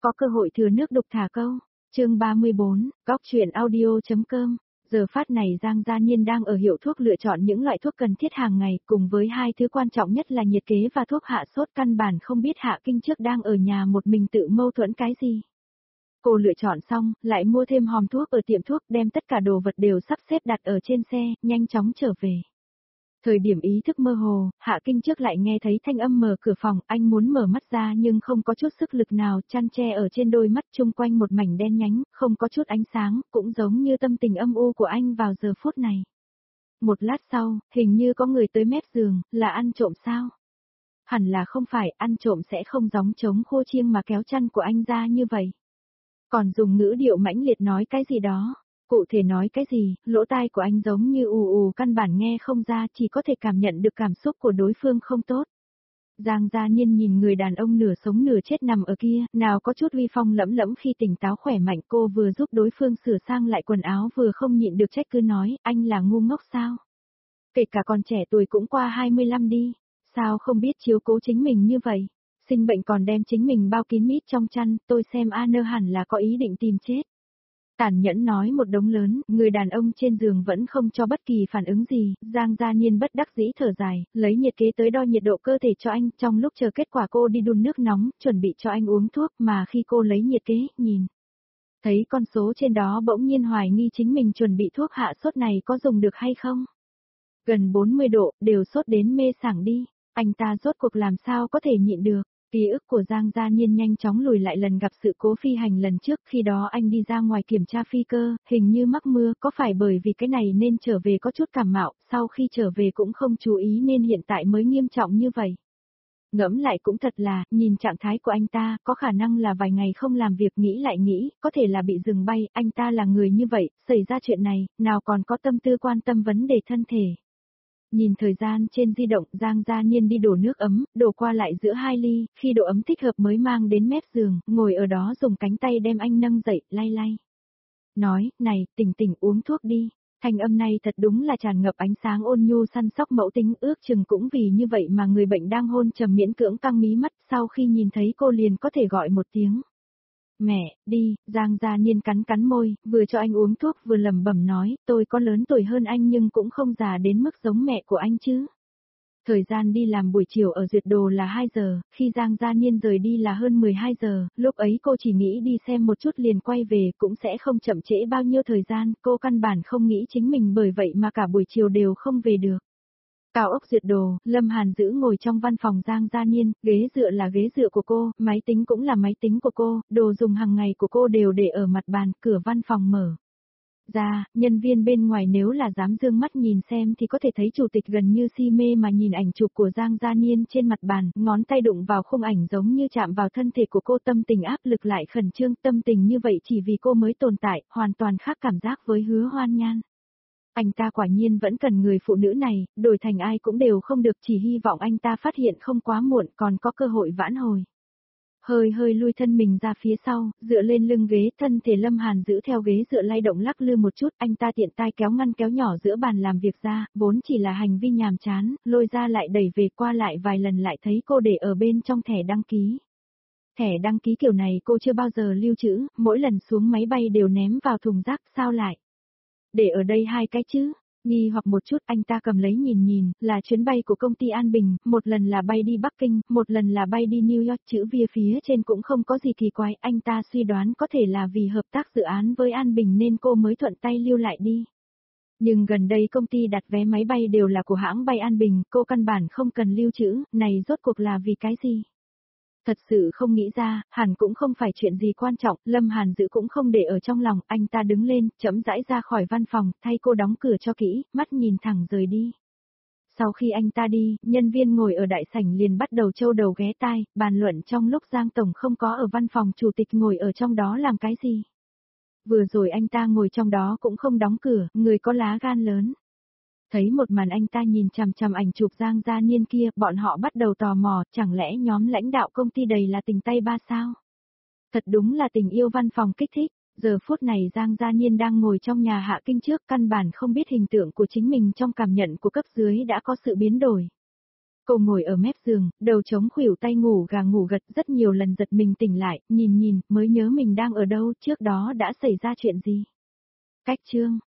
có cơ hội thừa nước đục thả câu. Chương 34, góc truyện audio.com. Giờ phát này Giang Gia Nhiên đang ở hiệu thuốc lựa chọn những loại thuốc cần thiết hàng ngày, cùng với hai thứ quan trọng nhất là nhiệt kế và thuốc hạ sốt, căn bản không biết Hạ Kinh trước đang ở nhà một mình tự mâu thuẫn cái gì. Cô lựa chọn xong, lại mua thêm hòm thuốc ở tiệm thuốc, đem tất cả đồ vật đều sắp xếp đặt ở trên xe, nhanh chóng trở về. Thời điểm ý thức mơ hồ, Hạ Kinh trước lại nghe thấy thanh âm mở cửa phòng, anh muốn mở mắt ra nhưng không có chút sức lực nào, chăn che ở trên đôi mắt, chung quanh một mảnh đen nhánh, không có chút ánh sáng, cũng giống như tâm tình âm u của anh vào giờ phút này. Một lát sau, hình như có người tới mép giường, là ăn trộm sao? Hẳn là không phải, ăn trộm sẽ không gióng trống khô chiêng mà kéo chăn của anh ra như vậy. Còn dùng ngữ điệu mãnh liệt nói cái gì đó. Cụ thể nói cái gì, lỗ tai của anh giống như ù căn bản nghe không ra, chỉ có thể cảm nhận được cảm xúc của đối phương không tốt. Giang Gia Nhiên nhìn người đàn ông nửa sống nửa chết nằm ở kia, nào có chút uy phong lẫm lẫm khi tỉnh táo khỏe mạnh, cô vừa giúp đối phương sửa sang lại quần áo vừa không nhịn được trách cứ nói, anh là ngu ngốc sao? Kể cả còn trẻ tuổi cũng qua 25 đi, sao không biết chiếu cố chính mình như vậy? Sinh bệnh còn đem chính mình bao kín mít trong chăn, tôi xem An hẳn là có ý định tìm chết. Tàn nhẫn nói một đống lớn, người đàn ông trên giường vẫn không cho bất kỳ phản ứng gì, Giang Gia Nhiên bất đắc dĩ thở dài, lấy nhiệt kế tới đo nhiệt độ cơ thể cho anh, trong lúc chờ kết quả cô đi đun nước nóng, chuẩn bị cho anh uống thuốc, mà khi cô lấy nhiệt kế, nhìn. Thấy con số trên đó bỗng nhiên hoài nghi chính mình chuẩn bị thuốc hạ sốt này có dùng được hay không. Gần 40 độ, đều sốt đến mê sảng đi, anh ta rốt cuộc làm sao có thể nhịn được. Ký ức của Giang Gia Nhiên nhanh chóng lùi lại lần gặp sự cố phi hành lần trước, khi đó anh đi ra ngoài kiểm tra phi cơ, hình như mắc mưa, có phải bởi vì cái này nên trở về có chút cảm mạo, sau khi trở về cũng không chú ý nên hiện tại mới nghiêm trọng như vậy. Ngẫm lại cũng thật là, nhìn trạng thái của anh ta, có khả năng là vài ngày không làm việc, nghĩ lại nghĩ, có thể là bị dừng bay, anh ta là người như vậy, xảy ra chuyện này, nào còn có tâm tư quan tâm vấn đề thân thể. Nhìn thời gian trên di động, Giang Gia Nhiên đi đổ nước ấm, đổ qua lại giữa hai ly, khi độ ấm thích hợp mới mang đến mép giường, ngồi ở đó dùng cánh tay đem anh nâng dậy, lay lay. Nói, này, tỉnh tỉnh uống thuốc đi. Thanh âm này thật đúng là tràn ngập ánh sáng ôn nhu săn sóc mẫu tính, ước chừng cũng vì như vậy mà người bệnh đang hôn trầm miễn cưỡng căng mí mắt, sau khi nhìn thấy cô liền có thể gọi một tiếng. Mẹ, đi, Giang Gia Nhiên cắn cắn môi, vừa cho anh uống thuốc vừa lẩm bẩm nói, tôi có lớn tuổi hơn anh nhưng cũng không già đến mức giống mẹ của anh chứ. Thời gian đi làm buổi chiều ở Duyệt Đồ là 2 giờ, khi Giang Gia Nhiên rời đi là hơn 12 giờ, lúc ấy cô chỉ nghĩ đi xem một chút liền quay về, cũng sẽ không chậm trễ bao nhiêu thời gian, cô căn bản không nghĩ chính mình bởi vậy mà cả buổi chiều đều không về được. Cao ốc Duyệt Đồ, Lâm Hàn Dữ ngồi trong văn phòng Giang Gia Nhiên, ghế dựa là ghế dựa của cô, máy tính cũng là máy tính của cô, đồ dùng hàng ngày của cô đều để ở mặt bàn, cửa văn phòng mở ra, nhân viên bên ngoài nếu là dám dương mắt nhìn xem thì có thể thấy chủ tịch gần như si mê mà nhìn ảnh chụp của Giang Gia Nhiên trên mặt bàn, ngón tay đụng vào khung ảnh giống như chạm vào thân thể của cô, tâm tình áp lực lại khẩn trương, tâm tình như vậy chỉ vì cô mới tồn tại, hoàn toàn khác cảm giác với Hứa Hoan Nhan. Anh ta quả nhiên vẫn cần người phụ nữ này, đổi thành ai cũng đều không được, chỉ hy vọng anh ta phát hiện không quá muộn, còn có cơ hội vãn hồi. Hơi lui thân mình ra phía sau, dựa lên lưng ghế, thân thể Lâm Hàn giữ theo ghế dựa lay động lắc lư một chút, anh ta tiện tay kéo ngăn kéo nhỏ giữa bàn làm việc ra, vốn chỉ là hành vi nhàm chán, lôi ra lại đẩy về, qua lại vài lần lại thấy cô để ở bên trong thẻ đăng ký. Thẻ đăng ký kiểu này cô chưa bao giờ lưu trữ, mỗi lần xuống máy bay đều ném vào thùng rác, sao lại để ở đây hai cái chứ? Nghi hoặc một chút, anh ta cầm lấy nhìn, là chuyến bay của công ty An Bình, một lần là bay đi Bắc Kinh, một lần là bay đi New York, chữ vía phía trên cũng không có gì kỳ quái, anh ta suy đoán có thể là vì hợp tác dự án với An Bình nên cô mới thuận tay lưu lại đi. Nhưng gần đây công ty đặt vé máy bay đều là của hãng bay An Bình, cô căn bản không cần lưu trữ, này rốt cuộc là vì cái gì? Thật sự không nghĩ ra, hẳn cũng không phải chuyện gì quan trọng, Lâm Hàn Dữ cũng không để ở trong lòng, anh ta đứng lên, chậm rãi ra khỏi văn phòng, thay cô đóng cửa cho kỹ, mắt nhìn thẳng rời đi. Sau khi anh ta đi, nhân viên ngồi ở đại sảnh liền bắt đầu trâu đầu ghé tai, bàn luận trong lúc Giang Tổng không có ở văn phòng chủ tịch ngồi ở trong đó làm cái gì. Vừa rồi anh ta ngồi trong đó cũng không đóng cửa, người có lá gan lớn. Thấy một màn anh ta nhìn chằm chằm ảnh chụp Giang Gia Nhiên kia, bọn họ bắt đầu tò mò, chẳng lẽ nhóm lãnh đạo công ty đầy là tình tay ba sao? Thật đúng là tình yêu văn phòng kích thích, giờ phút này Giang Gia Nhiên đang ngồi trong nhà Hạ Kinh trước, căn bản không biết hình tượng của chính mình trong cảm nhận của cấp dưới đã có sự biến đổi. Cô ngồi ở mép giường, đầu chống khuỷu tay ngủ gà ngủ gật, rất nhiều lần giật mình tỉnh lại, nhìn mới nhớ mình đang ở đâu, trước đó đã xảy ra chuyện gì. Cách chương